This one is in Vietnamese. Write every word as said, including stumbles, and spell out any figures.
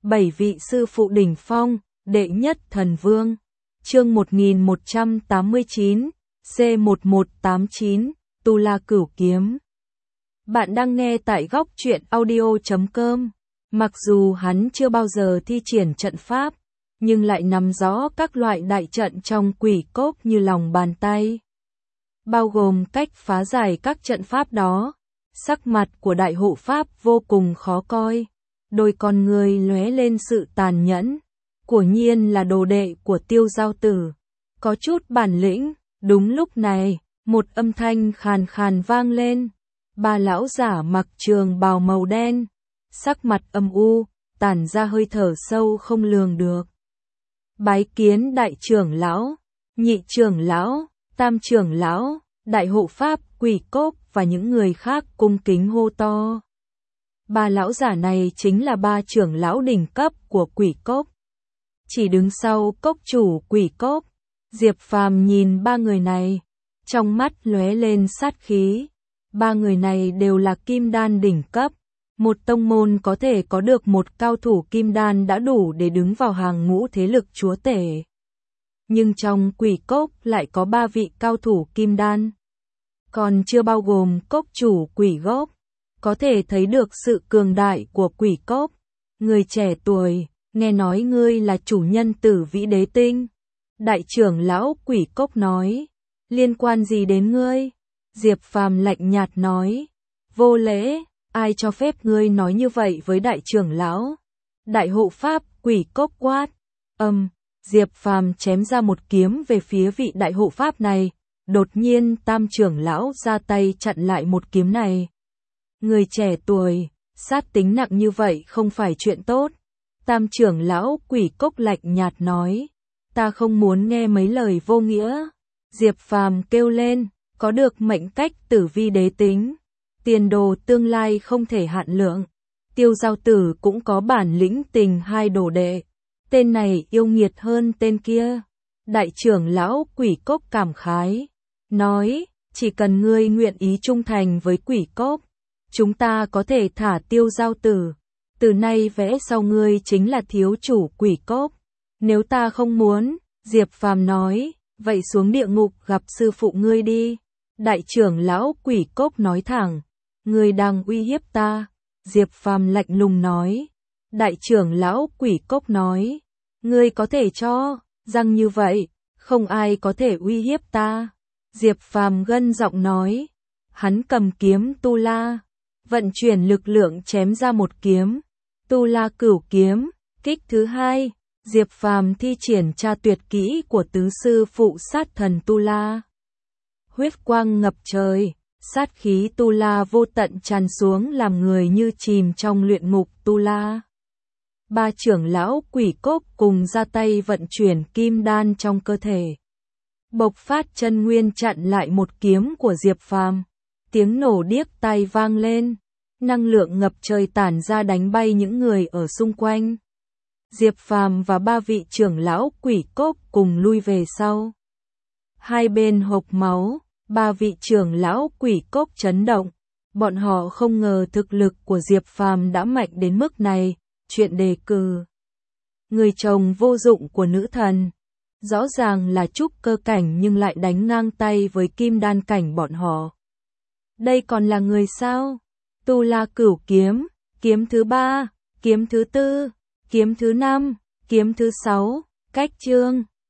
Bảy vị sư phụ đỉnh phong, đệ nhất thần vương. Chương một nghìn một trăm tám mươi chín, C một một tám chín, Tu La Cửu Kiếm. Bạn đang nghe tại góc truyện audio chấm com. Mặc dù hắn chưa bao giờ thi triển trận pháp, nhưng lại nắm rõ các loại đại trận trong quỷ cốc như lòng bàn tay. Bao gồm cách phá giải các trận pháp đó. Sắc mặt của đại hộ pháp vô cùng khó coi. Đôi con người lóe lên sự tàn nhẫn. Quả nhiên là đồ đệ của Tiêu Giao Tử. Có chút bản lĩnh. Đúng lúc này, một âm thanh khàn khàn vang lên. Ba lão giả mặc trường bào màu đen, sắc mặt âm u, tản ra hơi thở sâu không lường được. Bái kiến đại trưởng lão, nhị trưởng lão, tam trưởng lão, đại hộ pháp, quỷ cốc và những người khác cung kính hô to. Ba lão giả này chính là ba trưởng lão đỉnh cấp của quỷ cốc. Chỉ đứng sau cốc chủ quỷ cốc, Diệp Phàm nhìn ba người này, trong mắt lóe lên sát khí. Ba người này đều là kim đan đỉnh cấp. Một tông môn có thể có được một cao thủ kim đan đã đủ để đứng vào hàng ngũ thế lực chúa tể. Nhưng trong quỷ cốc lại có ba vị cao thủ kim đan. Còn chưa bao gồm cốc chủ quỷ gốc. Có thể thấy được sự cường đại của quỷ cốc. Người trẻ tuổi, nghe nói ngươi là chủ nhân Tử Vĩ Đế Tinh. Đại trưởng lão quỷ cốc nói, liên quan gì đến ngươi? Diệp Phàm lạnh nhạt nói, vô lễ, ai cho phép ngươi nói như vậy với đại trưởng lão? Đại hộ pháp quỷ cốc quát, âm, Diệp Phàm chém ra một kiếm về phía vị đại hộ pháp này, đột nhiên tam trưởng lão ra tay chặn lại một kiếm này. Người trẻ tuổi, sát tính nặng như vậy không phải chuyện tốt. Tam trưởng lão quỷ cốc lạnh nhạt nói, ta không muốn nghe mấy lời vô nghĩa. Diệp Phàm kêu lên, có được mệnh cách Tử Vi Đế tính, tiền đồ tương lai không thể hạn lượng. Tiêu Giao Tử cũng có bản lĩnh tình hai đồ đệ, tên này yêu nghiệt hơn tên kia. Đại trưởng lão quỷ cốc cảm khái, nói, chỉ cần ngươi nguyện ý trung thành với quỷ cốc, chúng ta có thể thả Tiêu Giao Tử. Từ nay vẽ sau ngươi chính là thiếu chủ quỷ cốc. Nếu ta không muốn, Diệp Phàm nói, vậy xuống địa ngục gặp sư phụ ngươi đi. Đại trưởng lão quỷ cốc nói thẳng, ngươi đang uy hiếp ta. Diệp Phàm lạnh lùng nói. Đại trưởng lão quỷ cốc nói, ngươi có thể cho rằng như vậy, không ai có thể uy hiếp ta. Diệp Phàm gân giọng nói, hắn cầm kiếm Tu La, vận chuyển lực lượng chém ra một kiếm, Tu La Cửu Kiếm, kích thứ hai. Diệp Phàm thi triển tra tuyệt kỹ của tứ sư phụ sát thần Tu La. Huyết quang ngập trời, sát khí Tu La vô tận tràn xuống làm người như chìm trong luyện ngục Tu La. Ba trưởng lão quỷ cốc cùng ra tay vận chuyển kim đan trong cơ thể. Bộc phát chân nguyên chặn lại một kiếm của Diệp Phàm. Tiếng nổ điếc tai vang lên, năng lượng ngập trời tản ra đánh bay những người ở xung quanh. Diệp Phàm và ba vị trưởng lão quỷ cốc cùng lui về sau. Hai bên hộc máu, ba vị trưởng lão quỷ cốc chấn động. Bọn họ không ngờ thực lực của Diệp Phàm đã mạnh đến mức này. Chuyện đề cử, người chồng vô dụng của nữ thần, rõ ràng là trúc cơ cảnh nhưng lại đánh ngang tay với kim đan cảnh bọn họ. Đây còn là người sao? Tu La Cửu Kiếm, kiếm thứ ba, kiếm thứ tư, kiếm thứ năm, kiếm thứ sáu, cách chương.